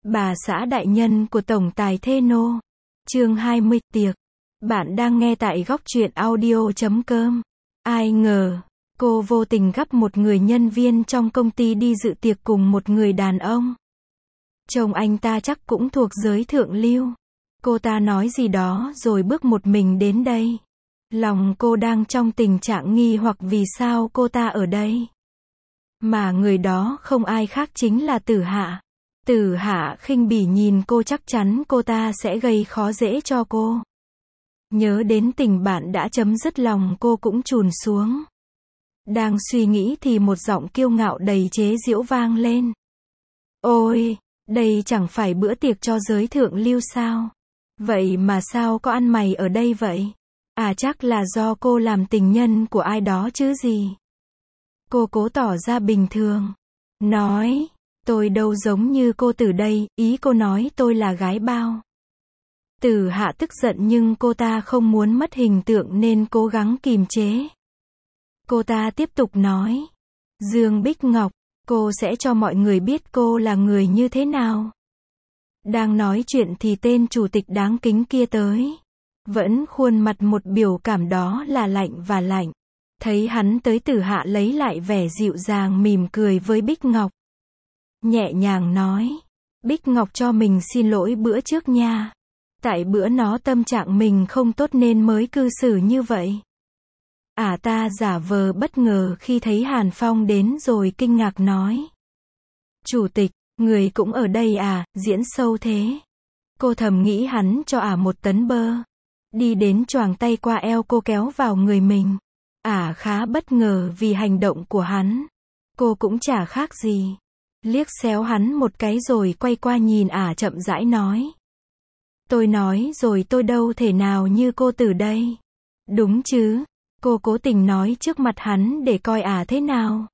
Bà xã đại nhân của tổng tài Theno. Chương 20, tiệc. Bạn đang nghe tại góc truyện audio.com. Ai ngờ, cô vô tình gặp một người nhân viên trong công ty đi dự tiệc cùng một người đàn ông. Chồng anh ta chắc cũng thuộc giới thượng lưu. Cô ta nói gì đó rồi bước một mình đến đây. Lòng cô đang trong tình trạng nghi hoặc vì sao cô ta ở đây. Mà người đó không ai khác chính là Tử Hạ. Tử Hạ khinh bỉ nhìn cô, chắc chắn cô ta sẽ gây khó dễ cho cô. Nhớ đến tình bạn đã chấm dứt, lòng cô cũng chùn xuống. Đang suy nghĩ thì một giọng kiêu ngạo đầy chế giễu vang lên. Ôi, đây chẳng phải bữa tiệc cho giới thượng lưu sao? Vậy mà sao có ăn mày ở đây vậy? À, chắc là do cô làm tình nhân của ai đó chứ gì. Cô cố tỏ ra bình thường. Nói, tôi đâu giống như cô Tử đây, ý cô nói tôi là gái bao. Tử Hạ tức giận nhưng cô ta không muốn mất hình tượng nên cố gắng kìm chế. Cô ta tiếp tục nói. Dương Bích Ngọc, cô sẽ cho mọi người biết cô là người như thế nào. Đang nói chuyện thì tên chủ tịch đáng kính kia tới. Vẫn khuôn mặt một biểu cảm đó là lạnh và lạnh. Thấy hắn tới, Tử Hạ lấy lại vẻ dịu dàng, mỉm cười với Bích Ngọc. Nhẹ nhàng nói. Bích Ngọc cho mình xin lỗi bữa trước nha. Tại bữa nó tâm trạng mình không tốt nên mới cư xử như vậy. Ta giả vờ bất ngờ khi thấy Hàn Phong đến rồi kinh ngạc nói. Chủ tịch, người cũng ở đây à, diễn sâu thế. Cô thầm nghĩ hắn cho một tấn bơ. Đi đến choàng tay qua eo cô kéo vào người mình. Khá bất ngờ vì hành động của hắn. Cô cũng chả khác gì. Liếc xéo hắn một cái rồi quay qua nhìn chậm rãi nói. Tôi nói rồi, tôi đâu thể nào như cô Tử đây. Đúng chứ? Cô cố tình nói trước mặt hắn để coi thế nào.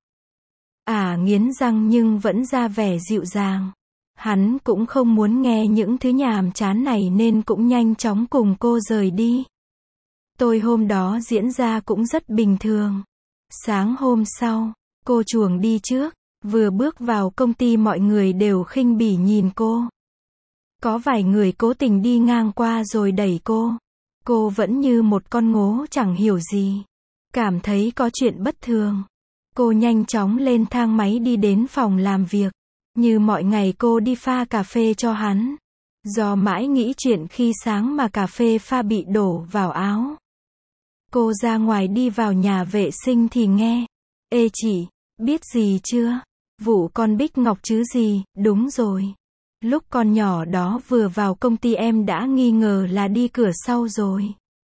Nghiến răng nhưng vẫn ra vẻ dịu dàng. Hắn cũng không muốn nghe những thứ nhàm chán này nên cũng nhanh chóng cùng cô rời đi. Tôi hôm đó diễn ra cũng rất bình thường. Sáng hôm sau, cô chuồng đi trước. Vừa bước vào công ty mọi người đều khinh bỉ nhìn cô. Có vài người cố tình đi ngang qua rồi đẩy cô. Cô vẫn như một con ngố chẳng hiểu gì. Cảm thấy có chuyện bất thường. Cô nhanh chóng lên thang máy đi đến phòng làm việc. Như mọi ngày cô đi pha cà phê cho hắn. Do mãi nghĩ chuyện khi sáng mà cà phê pha bị đổ vào áo. Cô ra ngoài đi vào nhà vệ sinh thì nghe. Ê chị, biết gì chưa? Vụ con Bích Ngọc chứ gì, đúng rồi. Lúc con nhỏ đó vừa vào công ty em đã nghi ngờ là đi cửa sau rồi.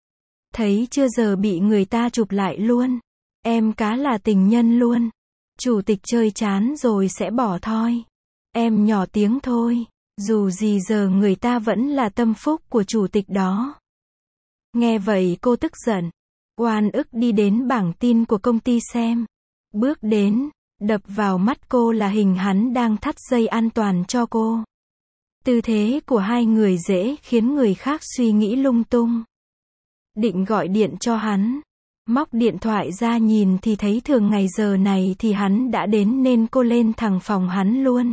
Thấy chưa, giờ bị người ta chụp lại luôn. Em cá là tình nhân luôn. Chủ tịch chơi chán rồi sẽ bỏ thôi. Em nhỏ tiếng thôi. Dù gì giờ người ta vẫn là tâm phúc của chủ tịch đó. Nghe vậy cô tức giận. Oan ức đi đến bảng tin của công ty xem. Bước đến, đập vào mắt cô là hình hắn đang thắt dây an toàn cho cô. Tư thế của hai người dễ khiến người khác suy nghĩ lung tung. Định gọi điện cho hắn. Móc điện thoại ra nhìn thì thấy thường ngày giờ này thì hắn đã đến nên cô lên thẳng phòng hắn luôn.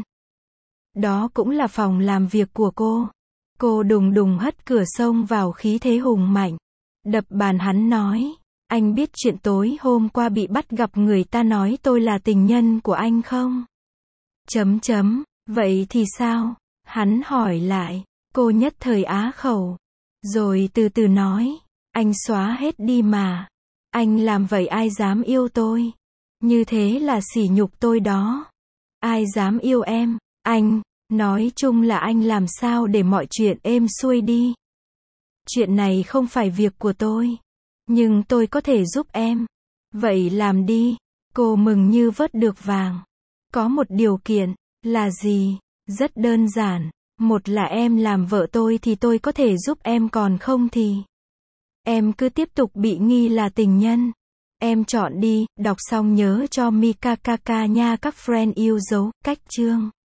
Đó cũng là phòng làm việc của cô. Cô đùng đùng hất cửa xông vào khí thế hùng mạnh. Đập bàn hắn nói. Anh biết chuyện tối hôm qua bị bắt gặp người ta nói tôi là tình nhân của anh không? Vậy thì sao? Hắn hỏi lại. Cô nhất thời á khẩu. Rồi từ từ nói. Anh xóa hết đi mà. Anh làm vậy ai dám yêu tôi? Như thế là sỉ nhục tôi đó. Ai dám yêu em? Anh, nói chung là anh làm sao để mọi chuyện êm xuôi đi. Chuyện này không phải việc của tôi. Nhưng tôi có thể giúp em. Vậy làm đi. Cô mừng như vớt được vàng. Có một điều kiện. Là gì? Rất đơn giản. Một là em làm vợ tôi thì tôi có thể giúp em, còn không thì em cứ tiếp tục bị nghi là tình nhân. Em chọn đi. Đọc xong nhớ cho Mikakaka nha các friend yêu dấu cách chương.